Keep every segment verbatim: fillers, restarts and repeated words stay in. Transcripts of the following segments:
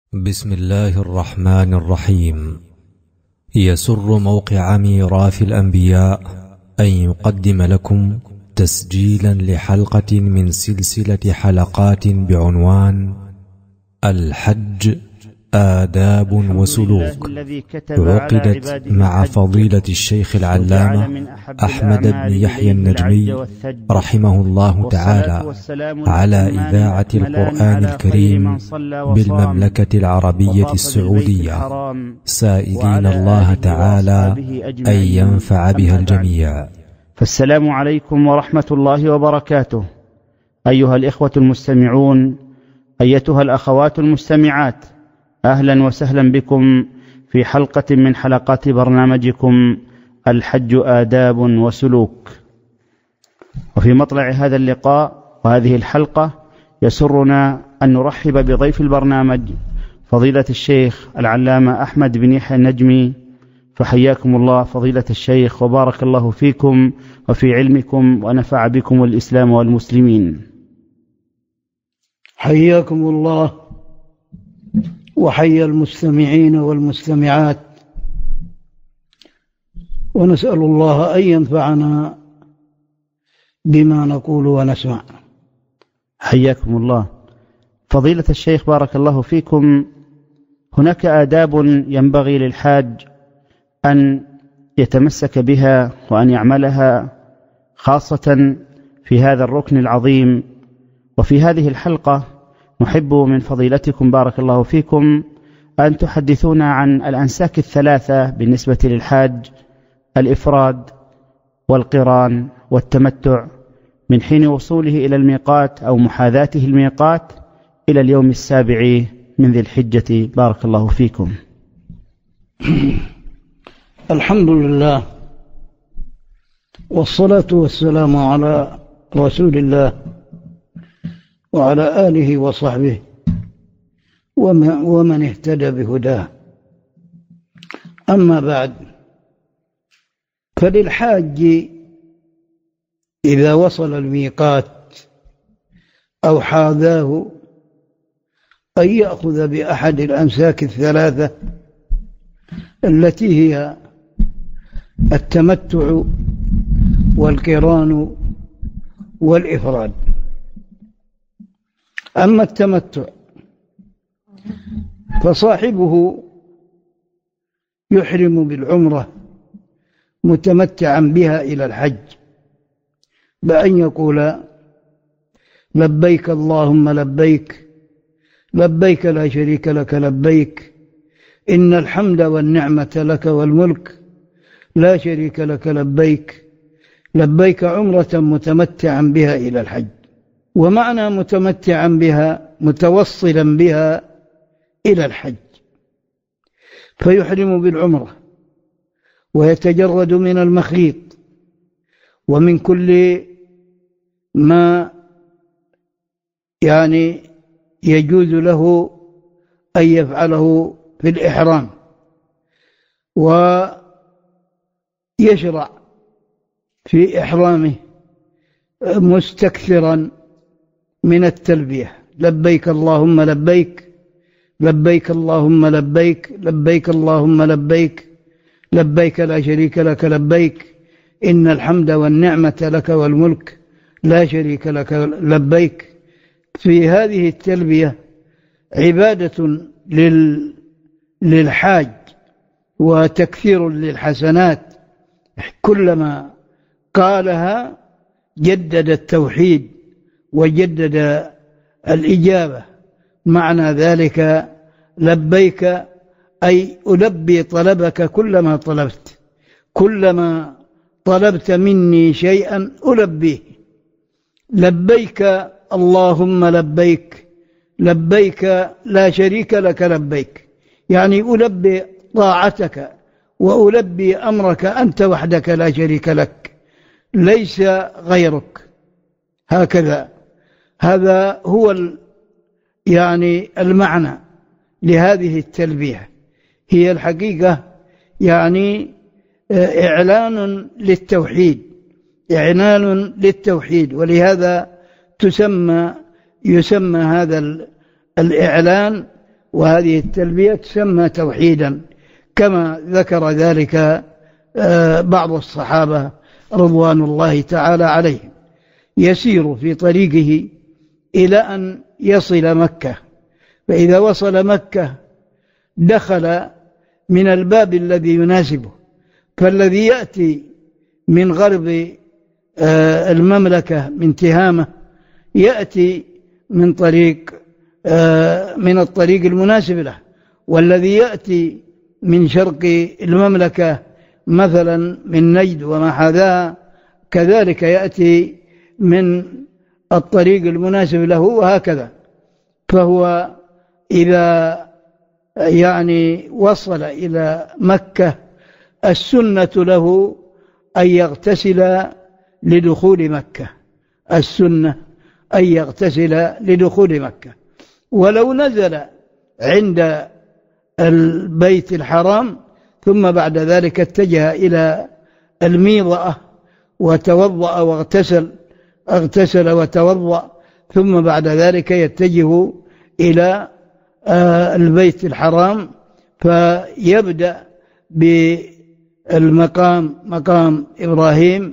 بسم الله الرحمن الرحيم. يسر موقع ميراث الأنبياء أن يقدم لكم تسجيلا لحلقة من سلسلة حلقات بعنوان الحج آداب وسلوك، عقدت مع فضيلة الشيخ العلامة أحمد بن يحيى النجمي رحمه الله تعالى على إذاعة القرآن الكريم بالمملكة العربية السعودية، سائلين الله تعالى أن ينفع بها الجميع. فالسلام عليكم ورحمة الله وبركاته. أيها الإخوة المستمعون، أيتها الأخوات المستمعات، أهلا وسهلا بكم في حلقة من حلقات برنامجكم الحج آداب وسلوك. وفي مطلع هذا اللقاء وهذه الحلقة يسرنا أن نرحب بضيف البرنامج فضيلة الشيخ العلامة أحمد بن يحيى النجمي. فحياكم الله فضيلة الشيخ، وبارك الله فيكم وفي علمكم ونفع بكم الإسلام والمسلمين. حياكم الله وحيا المستمعين والمستمعات، ونسأل الله أن ينفعنا بما نقول ونسمع. حياكم الله فضيلة الشيخ، بارك الله فيكم. هناك آداب ينبغي للحاج أن يتمسك بها وأن يعملها، خاصة في هذا الركن العظيم. وفي هذه الحلقة نحب من فضيلتكم بارك الله فيكم أن تحدثونا عن الأنساك الثلاثة بالنسبة للحاج: الإفراد والقران والتمتع، من حين وصوله إلى الميقات أو محاذاته الميقات إلى اليوم السابع من ذي الحجة. بارك الله فيكم. الحمد لله والصلاة والسلام على رسول الله وعلى آله وصحبه ومن اهتدى بهداه. أما بعد، فللحاج إذا وصل الميقات أو حاذاه أن يأخذ بأحد الأمساك الثلاثة التي هي التمتع والقران والإفراد. أما التمتع فصاحبه يحرم بالعمرة متمتعا بها إلى الحج، بأن يقول: لبيك اللهم لبيك، لبيك لا شريك لك لبيك، إن الحمد والنعمة لك والملك لا شريك لك لبيك، لبيك عمرة متمتعا بها إلى الحج. ومعنى متمتعا بها متوصلا بها إلى الحج، فيحرم بالعمرة ويتجرد من المخيط ومن كل ما يعني يجوز له أن يفعله في الإحرام، ويشرع في إحرامه مستكثرا من التلبية: لبيك اللهم لبيك، لبيك اللهم لبيك، لبيك اللهم لبيك، لبيك لا شريك لك لبيك، إن الحمد والنعمة لك والملك لا شريك لك لبيك. في هذه التلبية عبادة لل... للحاج وتكثير للحسنات، كلما قالها جدد التوحيد وجدد الإجابة. معنى ذلك لبيك أي ألبي طلبك كلما طلبت، كلما طلبت مني شيئا ألبيه. لبيك اللهم لبيك، لبيك لا شريك لك لبيك، يعني ألبي طاعتك وألبي أمرك أنت وحدك لا شريك لك، ليس غيرك. هكذا هذا هو يعني المعنى لهذه التلبية. هي الحقيقة يعني إعلان للتوحيد، إعلان للتوحيد، ولهذا تسمى يسمى هذا الإعلان وهذه التلبية تسمى توحيدا، كما ذكر ذلك بعض الصحابة رضوان الله تعالى عليهم. يسير في طريقه إلى أن يصل مكة، فإذا وصل مكة دخل من الباب الذي يناسبه، فالذي يأتي من غرب المملكة من تهامة يأتي من طريق من الطريق المناسب له، والذي يأتي من شرق المملكة مثلا من نجد وما حذاها كذلك يأتي من الطريق المناسب له، وهكذا. فهو إذا يعني وصل إلى مكة السنة له أن يغتسل لدخول مكة، السنة أن يغتسل لدخول مكة. ولو نزل عند البيت الحرام ثم بعد ذلك اتجه إلى الميضأة وتوضأ واغتسل اغتسل وتوضأ، ثم بعد ذلك يتجه إلى البيت الحرام، فيبدأ بالمقام مقام إبراهيم،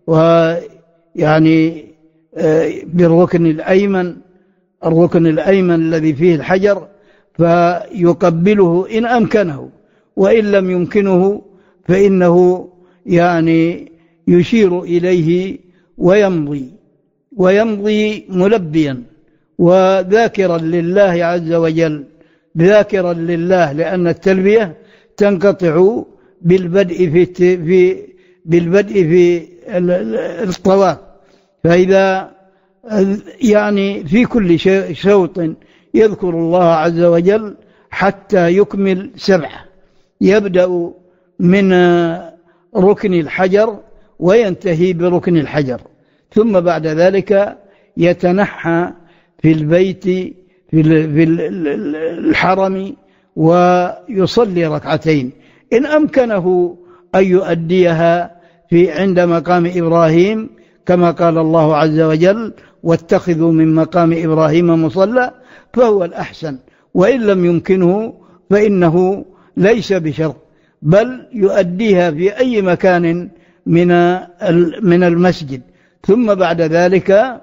ويعني بالركن الأيمن الركن الأيمن الذي فيه الحجر، فيقبله إن أمكنه، وإن لم يمكنه فإنه يعني يشير إليه ويمضي ويمضي ملبيا وذاكرا لله عز وجل، ذاكرا لله، لأن التلبية تنقطع بالبدء في في بالبدء في الطواف. فإذا يعني في كل شوط يذكر الله عز وجل حتى يكمل سبعة، يبدأ من ركن الحجر وينتهي بركن الحجر، ثم بعد ذلك يتنحى في البيت في الحرم ويصلي ركعتين إن أمكنه أن يؤديها في عند مقام إبراهيم، كما قال الله عز وجل: واتخذوا من مقام إبراهيم مصلى، فهو الأحسن. وإن لم يمكنه فإنه ليس بشرط، بل يؤديها في أي مكان من من المسجد. ثم بعد ذلك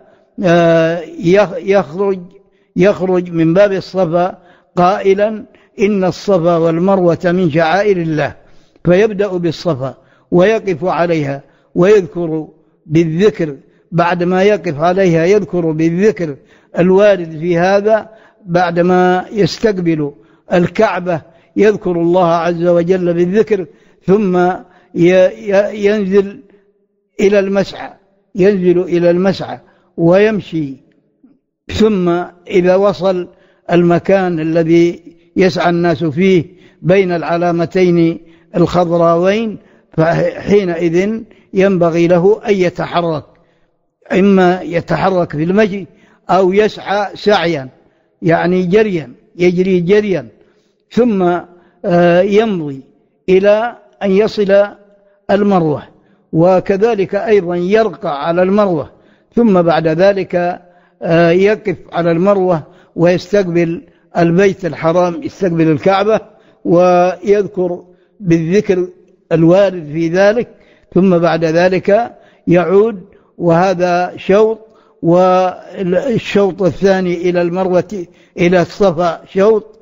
يخرج يخرج من باب الصفا قائلا: إن الصفا والمروة من شعائر الله، فيبدأ بالصفا ويقف عليها ويذكر بالذكر، بعدما يقف عليها يذكر بالذكر الوارد في هذا، بعدما يستقبل الكعبة يذكر الله عز وجل بالذكر، ثم ينزل إلى المسعى ينزل إلى المسعى ويمشي، ثم إذا وصل المكان الذي يسعى الناس فيه بين العلامتين الخضراوين، فحينئذ ينبغي له أن يتحرك، إما يتحرك في المشي أو يسعى سعيا، يعني جريا، يجري جريا، ثم يمضي إلى أن يصل المروة، وكذلك أيضا يرقى على المروة، ثم بعد ذلك يقف على المروة ويستقبل البيت الحرام، يستقبل الكعبة ويذكر بالذكر الوارد في ذلك، ثم بعد ذلك يعود، وهذا شوط. والشوط الثاني إلى المروة إلى الصفا شوط،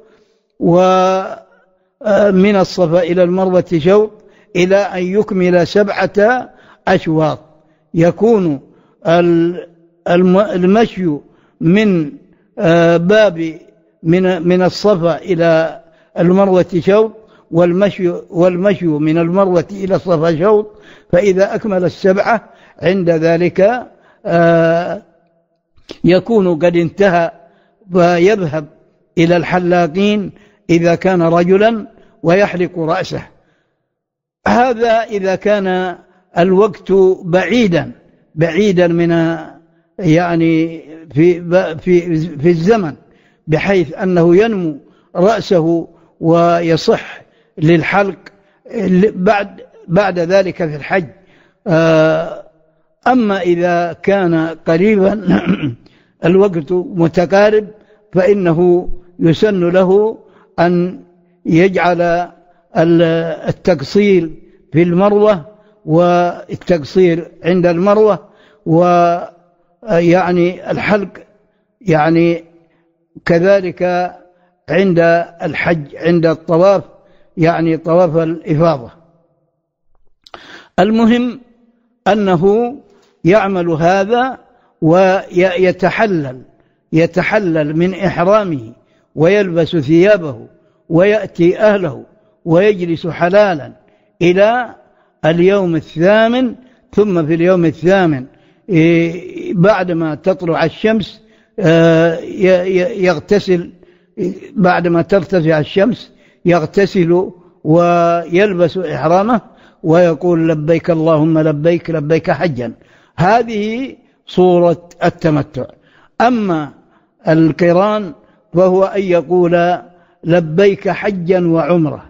ومن الصفا إلى المروة شوط، إلى أن يكمل سبعة أشواط. يكون المشي من باب من من الصفا إلى المروة شوط، والمشي والمشي من المروة إلى الصفا شوط. فإذا أكمل السبعة عند ذلك يكون قد انتهى، ويذهب إلى الحلاقين إذا كان رجلا ويحلق رأسه. هذا إذا كان الوقت بعيدا بعيدا من يعني في في في الزمن، بحيث أنه ينمو رأسه ويصح للحلق بعد بعد ذلك في الحج. أما إذا كان قريبا الوقت متقارب فإنه يسن له أن يجعل التقصير في المروة والتقصير عند المروة، ويعني الحلق يعني كذلك عند الحج عند الطواف، يعني طواف الإفاضة. المهم أنه يعمل هذا ويتحلل يتحلل من إحرامه ويلبس ثيابه ويأتي أهله ويجلس حلالا إلى اليوم الثامن. ثم في اليوم الثامن بعدما تطلع الشمس يغتسل، بعدما ترتفع الشمس يغتسل ويلبس إحرامه ويقول لبيك اللهم لبيك لبيك حجا. هذه صورة التمتع. أما القران فهو أن يقول لبيك حجا وعمرة،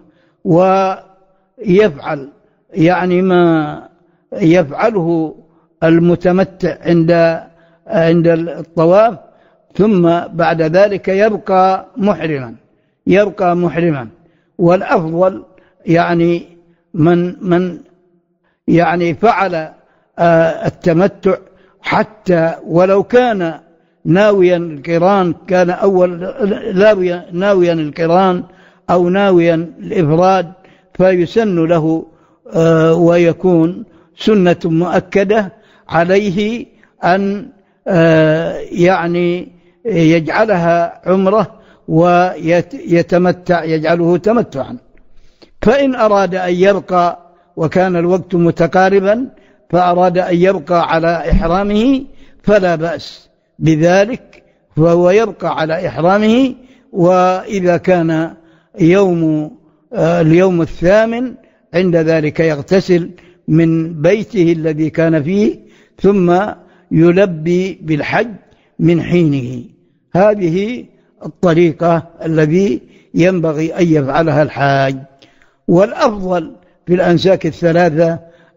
ويفعل يعني ما يفعله المتمتع عند عند الطواف، ثم بعد ذلك يبقى محرما يبقى محرما والأفضل يعني من من يعني فعل التمتع حتى ولو كان ناويا القران، كان أول ناويا القران أو ناويا الإفراد، فيسن له ويكون سنة مؤكدة عليه أن يعني يجعلها عمرة ويتمتع، يجعله تمتعا. فإن أراد أن يبقى وكان الوقت متقاربا فأراد أن يبقى على إحرامه فلا بأس بذلك، فهو يبقى على إحرامه. وإذا كان يوم اليوم الثامن عند ذلك يغتسل من بيته الذي كان فيه ثم يلبي بالحج من حينه. هذه الطريقة الذي ينبغي أن يفعلها الحاج. والأفضل في الأنساك الثلاثة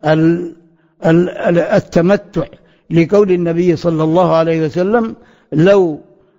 التمتع، لقول النبي صلى الله عليه وسلم لو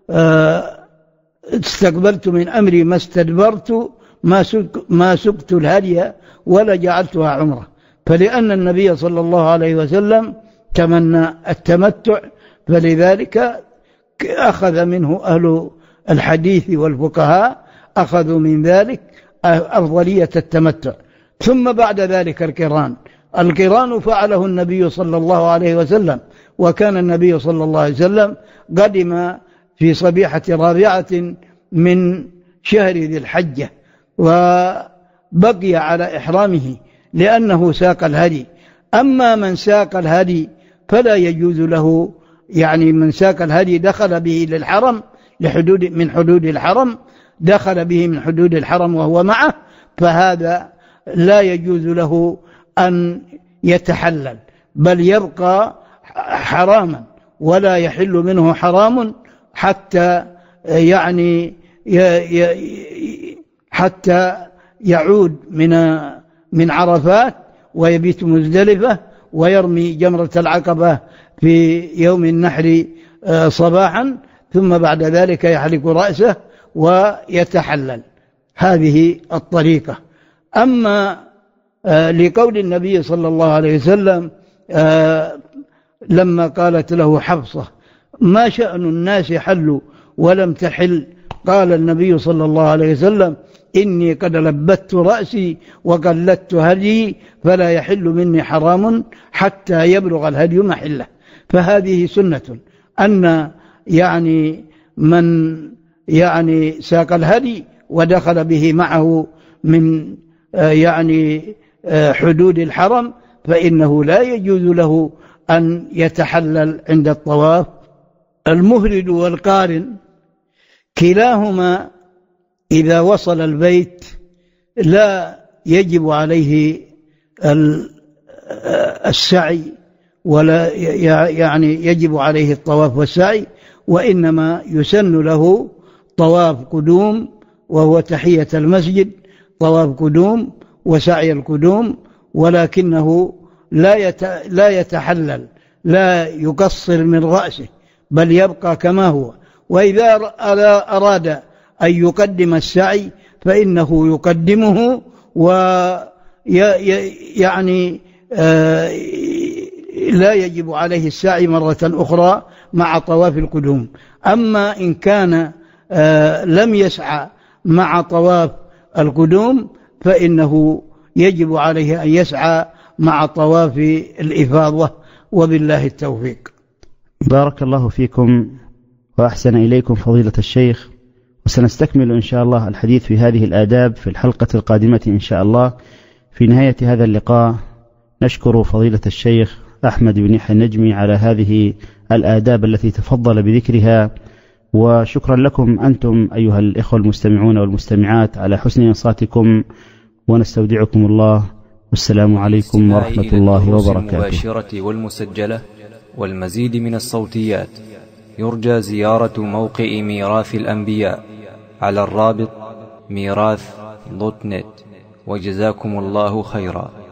استقبلت من أمري ما استدبرت ما سقت الهدي ولا جعلتها عمرة. فلأن النبي صلى الله عليه وسلم تمنى التمتع، فلذلك أخذ منه أهل الحديث والفقهاء أخذوا من ذلك أفضلية التمتع. ثم بعد ذلك القران القران فعله النبي صلى الله عليه وسلم، وكان النبي صلى الله عليه وسلم قدم في صبيحة رابعة من شهر ذي الحجة وبقي على إحرامه لأنه ساق الهدي. أما من ساق الهدي فلا يجوز له، يعني من ساق الهدي دخل به للحرم لحدود من حدود الحرم، دخل به من حدود الحرم وهو معه، فهذا لا يجوز له أن يتحلل، بل يبقى حراما ولا يحل منه حرام حتى يعني حتى يعود من من عرفات ويبيت مزدلفة ويرمي جمرة العقبة في يوم النحر صباحا، ثم بعد ذلك يحلق رأسه ويتحلل. هذه الطريقة. أما لقول النبي صلى الله عليه وسلم لما قالت له حفصة ما شأن الناس حلوا ولم تحل، قال النبي صلى الله عليه وسلم إني قد لبت رأسي وقلدت هدي فلا يحل مني حرام حتى يبلغ الهدي محله. فهذه سنة أن يعني من يعني ساق الهدي ودخل به معه من يعني حدود الحرم فإنه لا يجوز له أن يتحلل عند الطواف. المفرد والقارن كلاهما إذا وصل البيت لا يجب عليه السعي ولا يعني يجب عليه الطواف والسعي، وإنما يسن له طواف قدوم وهو تحية المسجد، طواف قدوم وسعي القدوم، ولكنه لا لا يتحلل، لا يقصر من رأسه بل يبقى كما هو. وإذا أراد أن يقدم السعي فإنه يقدمه، ويعني لا يجب عليه السعي مرة أخرى مع طواف القدوم. أما إن كان لم يسعى مع طواف القدوم فإنه يجب عليه أن يسعى مع طواف الإفاضة، وبالله التوفيق. بارك الله فيكم وأحسن إليكم فضيلة الشيخ، وسنستكمل إن شاء الله الحديث في هذه الآداب في الحلقة القادمة إن شاء الله. في نهاية هذا اللقاء نشكر فضيلة الشيخ أحمد بن يحيى النجمي على هذه الآداب التي تفضل بذكرها، وشكرا لكم أنتم أيها الإخوة المستمعون والمستمعات على حسن إنصاتكم، ونستودعكم الله، والسلام عليكم ورحمة الله وبركاته. المباشرة والمسجلة والمزيد من الصوتيات يرجى زيارة موقع ميراث الأنبياء على الرابط ميراث دوت نت، وجزاكم الله خيرا.